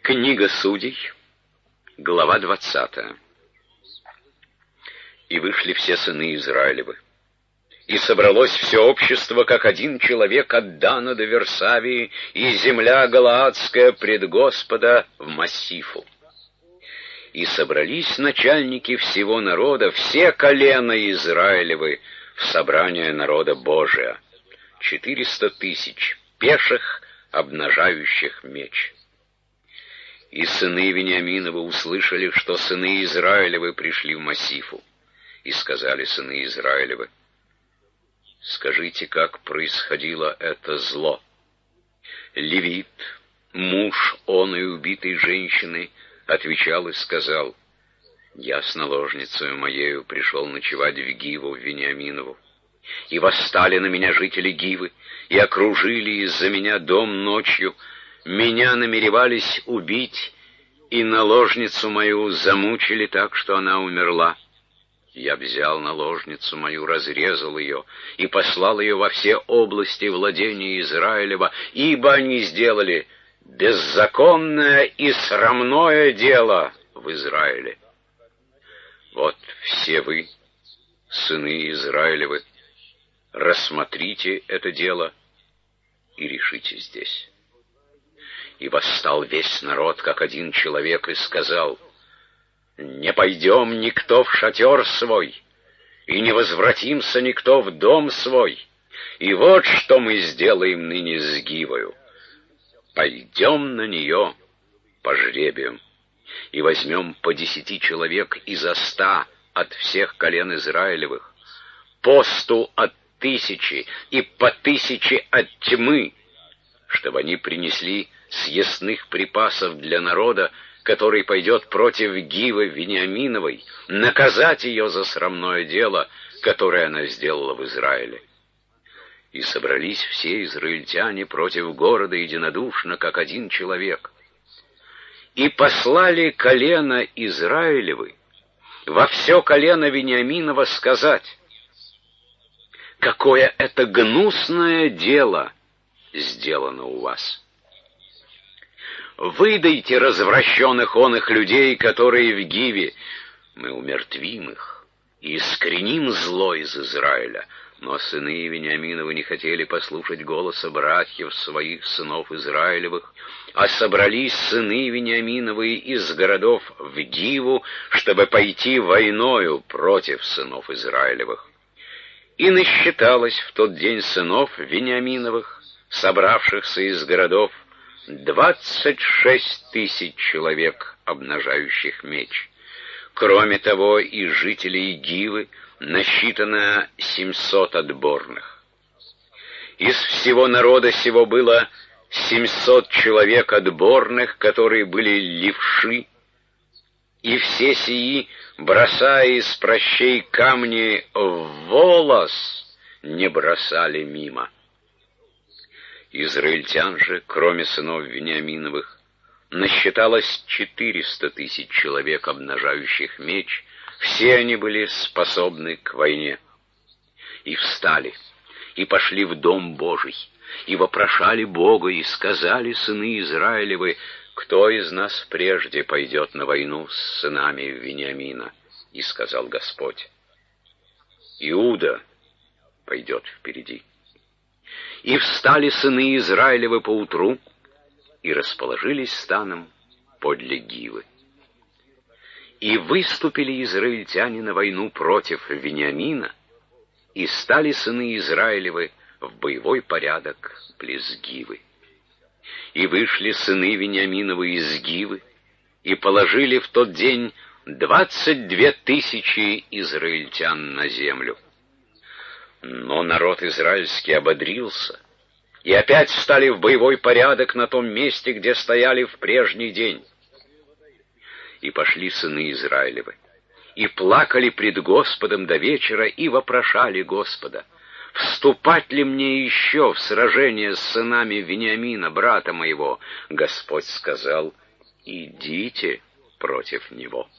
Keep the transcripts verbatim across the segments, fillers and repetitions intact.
Книга Судей, глава двадцатая. И вышли все сыны Израилевы, и собралось все общество, как один человек от Дана до Версавии, и земля Галаадская пред Господа в Массифу. И собрались начальники всего народа, все колена Израилевы, в собрание народа Божия, четыреста тысяч пеших, обнажающих меч. И сыны Вениаминовы услышали, что сыны Израилевы пришли в Массифу, и сказали сыны Израилевы: скажите, как происходило это зло. Левит, муж оной убитой женщины, отвечал и сказал: я с наложницей моею пришел ночевать в Гиву Вениаминову. И восстали на меня жители Гивы, и окружили из-за меня дом ночью. Меня намеревались убить, и наложницу мою замучили так, что она умерла. Я взял наложницу мою, разрезал ее и послал ее во все области владения Израилева, ибо они сделали беззаконное и срамное дело в Израиле. Вот все вы, сыны Израилевы, рассмотрите это дело и решите здесь. И восстал весь народ, как один человек, и сказал: не пойдем никто в шатер свой, и не возвратимся никто в дом свой. И вот что мы сделаем ныне с Гивою: пойдем на нее по жребию, и возьмем по десяти человек изо ста от всех колен Израилевых, по сту от тысячи и по тысяче от тьмы, чтобы они принесли съестных припасов для народа, который пойдет против Гивы Вениаминовой, наказать ее за срамное дело, которое она сделала в Израиле. И собрались все израильтяне против города единодушно, как один человек. И послали колено Израилевы во все колено Вениаминова сказать: какое это гнусное дело сделано у вас. Выдайте развращенных оных людей, которые в Гиве. Мы умертвим их и искореним зло из Израиля. Но сыны Вениаминовы не хотели послушать голоса братьев своих, сынов Израилевых, а собрались сыны Вениаминовы из городов в Гиву, чтобы пойти войною против сынов Израилевых. И насчиталось в тот день сынов Вениаминовых, собравшихся из городов, двадцать шесть тысяч человек, обнажающих меч. Кроме того, из жителей Гивы насчитано семьсот отборных. Из всего народа сего было семьсот человек отборных, которые были левши, и все сии, бросая из прощей камни в волос, не бросали мимо. Израильтян же, кроме сынов Вениаминовых, насчиталось четыреста тысяч человек, обнажающих меч. Все они были способны к войне. И встали, и пошли в дом Божий, и вопрошали Бога, и сказали сыны Израилевы: кто из нас прежде пойдет на войну с сынами Вениамина? И сказал Господь: Иуда пойдет впереди. И встали сыны Израилевы поутру, и расположились станом подле Гивы. И выступили израильтяне на войну против Вениамина, и стали сыны Израилевы в боевой порядок близ Гивы. И вышли сыны Вениаминовы из Гивы, и положили в тот день двадцать две тысячи израильтян на землю. Но народ израильский ободрился, и опять встали в боевой порядок на том месте, где стояли в прежний день. И пошли сыны Израилевы, и плакали пред Господом до вечера, и вопрошали Господа: вступать ли мне еще в сражение с сынами Вениамина, брата моего? Господь сказал: идите против него.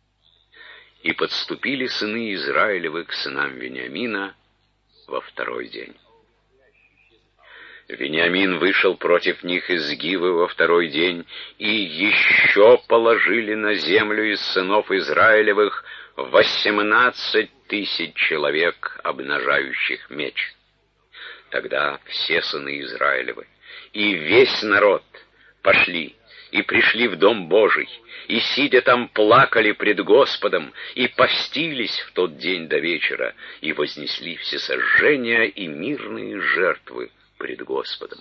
И подступили сыны Израилевы к сынам Вениамина во второй день. Вениамин вышел против них из Гивы во второй день, и еще положили на землю из сынов Израилевых восемнадцать тысяч человек, обнажающих меч. Тогда все сыны Израилевы и весь народ пошли и пришли в Дом Божий, и, сидя там, плакали пред Господом, и постились в тот день до вечера, и вознесли всесожжения и мирные жертвы пред Господом.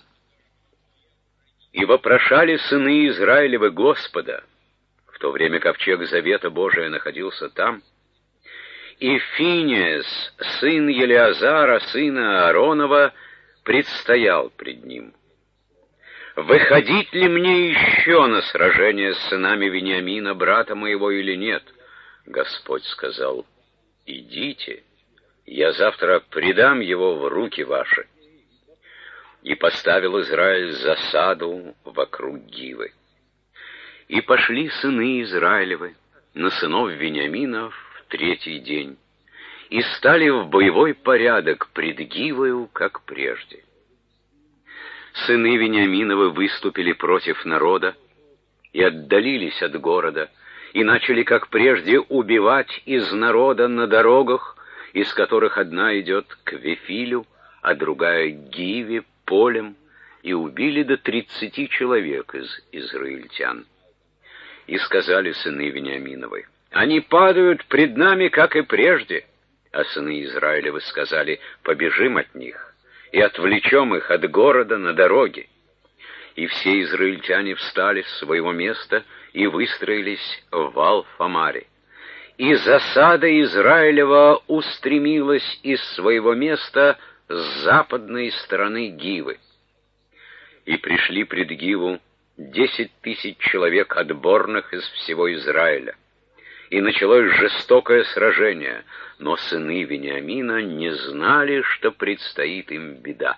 И вопрошали сыны Израилевы Господа, в то время ковчег Завета Божия находился там, и Финеас, сын Елеазара, сына Ааронова, предстоял пред ним. «Выходить ли мне еще на сражение с сынами Вениамина, брата моего, или нет?» Господь сказал: «Идите, я завтра предам его в руки ваши». И поставил Израиль засаду вокруг Гивы. И пошли сыны Израилевы на сынов Вениамина в третий день, и стали в боевой порядок пред Гивою, как прежде. Сыны Вениаминовы выступили против народа и отдалились от города, и начали, как прежде, убивать из народа на дорогах, из которых одна идет к Вифилю, а другая к Гиве, полем, и убили до тридцати человек из израильтян. И сказали сыны Вениаминовы: «Они падают пред нами, как и прежде». А сыны Израилевы сказали: «Побежим от них и отвлечем их от города на дороге». И все израильтяне встали с своего места и выстроились в Вал-Фамаре. И засада Израилева устремилась из своего места с западной стороны Гивы. И пришли пред Гиву десять тысяч человек отборных из всего Израиля. И началось жестокое сражение, но сыны Вениамина не знали, что предстоит им беда.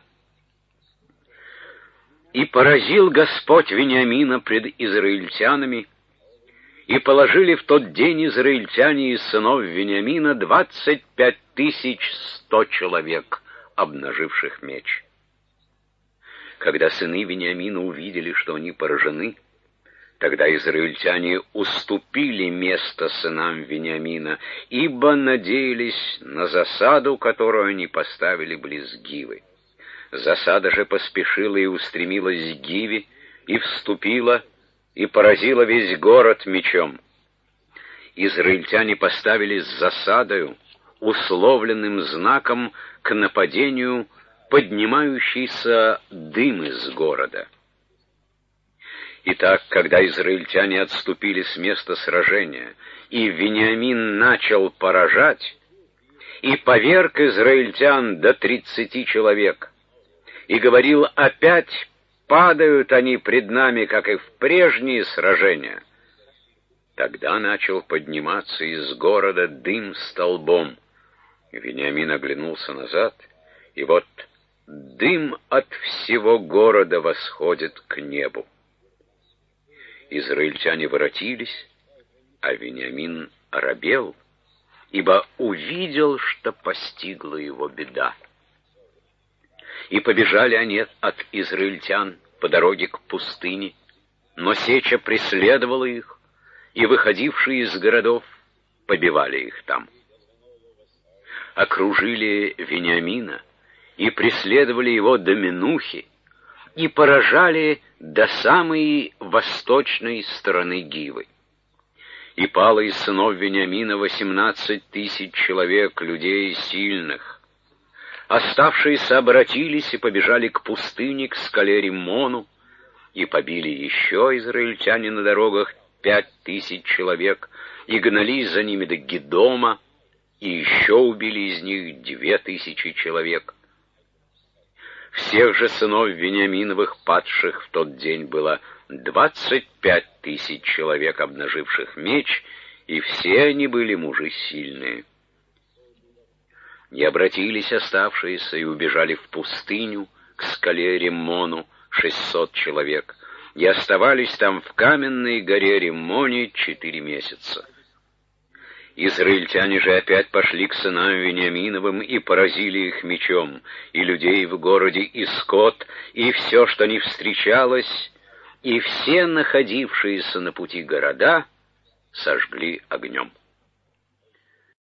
И поразил Господь Вениамина пред израильтянами, и положили в тот день израильтяне из сынов Вениамина двадцать пять тысяч сто человек, обнаживших меч. Когда сыны Вениамина увидели, что они поражены, тогда израильтяне уступили место сынам Вениамина, ибо надеялись на засаду, которую они поставили близ Гивы. Засада же поспешила и устремилась к Гиве, и вступила, и поразила весь город мечом. Израильтяне поставили с засадою, условленным знаком к нападению, поднимающийся дым из города. Итак, когда израильтяне отступили с места сражения, и Вениамин начал поражать, и поверг израильтян до тридцати человек, и говорил: «Опять падают они пред нами, как и в прежние сражения», тогда начал подниматься из города дым столбом. Вениамин оглянулся назад, и вот дым от всего города восходит к небу. Израильтяне воротились, а Вениамин оробел, ибо увидел, что постигла его беда. И побежали они от израильтян по дороге к пустыне, но сеча преследовала их, и выходившие из городов побивали их там. Окружили Вениамина и преследовали его до Менухи, и поражали до самой восточной стороны Гивы. И пало из сынов Вениамина восемнадцать тысяч человек, людей сильных. Оставшиеся обратились и побежали к пустыне, к скале Риммону, и побили еще израильтяне на дорогах пять тысяч человек, и гнались за ними до Гедома, и еще убили из них две тысячи человек. Всех же сынов Вениаминовых, падших в тот день, было двадцать пять тысяч человек, обнаживших меч, и все они были мужи сильные. И обратились оставшиеся и убежали в пустыню, к скале Риммону, шестьсот человек, и оставались там в каменной горе Риммоне четыре месяца. Израильтяне же опять пошли к сынам Вениаминовым и поразили их мечом, и людей в городе, и скот, и все, что не встречалось, и все находившиеся на пути города сожгли огнем.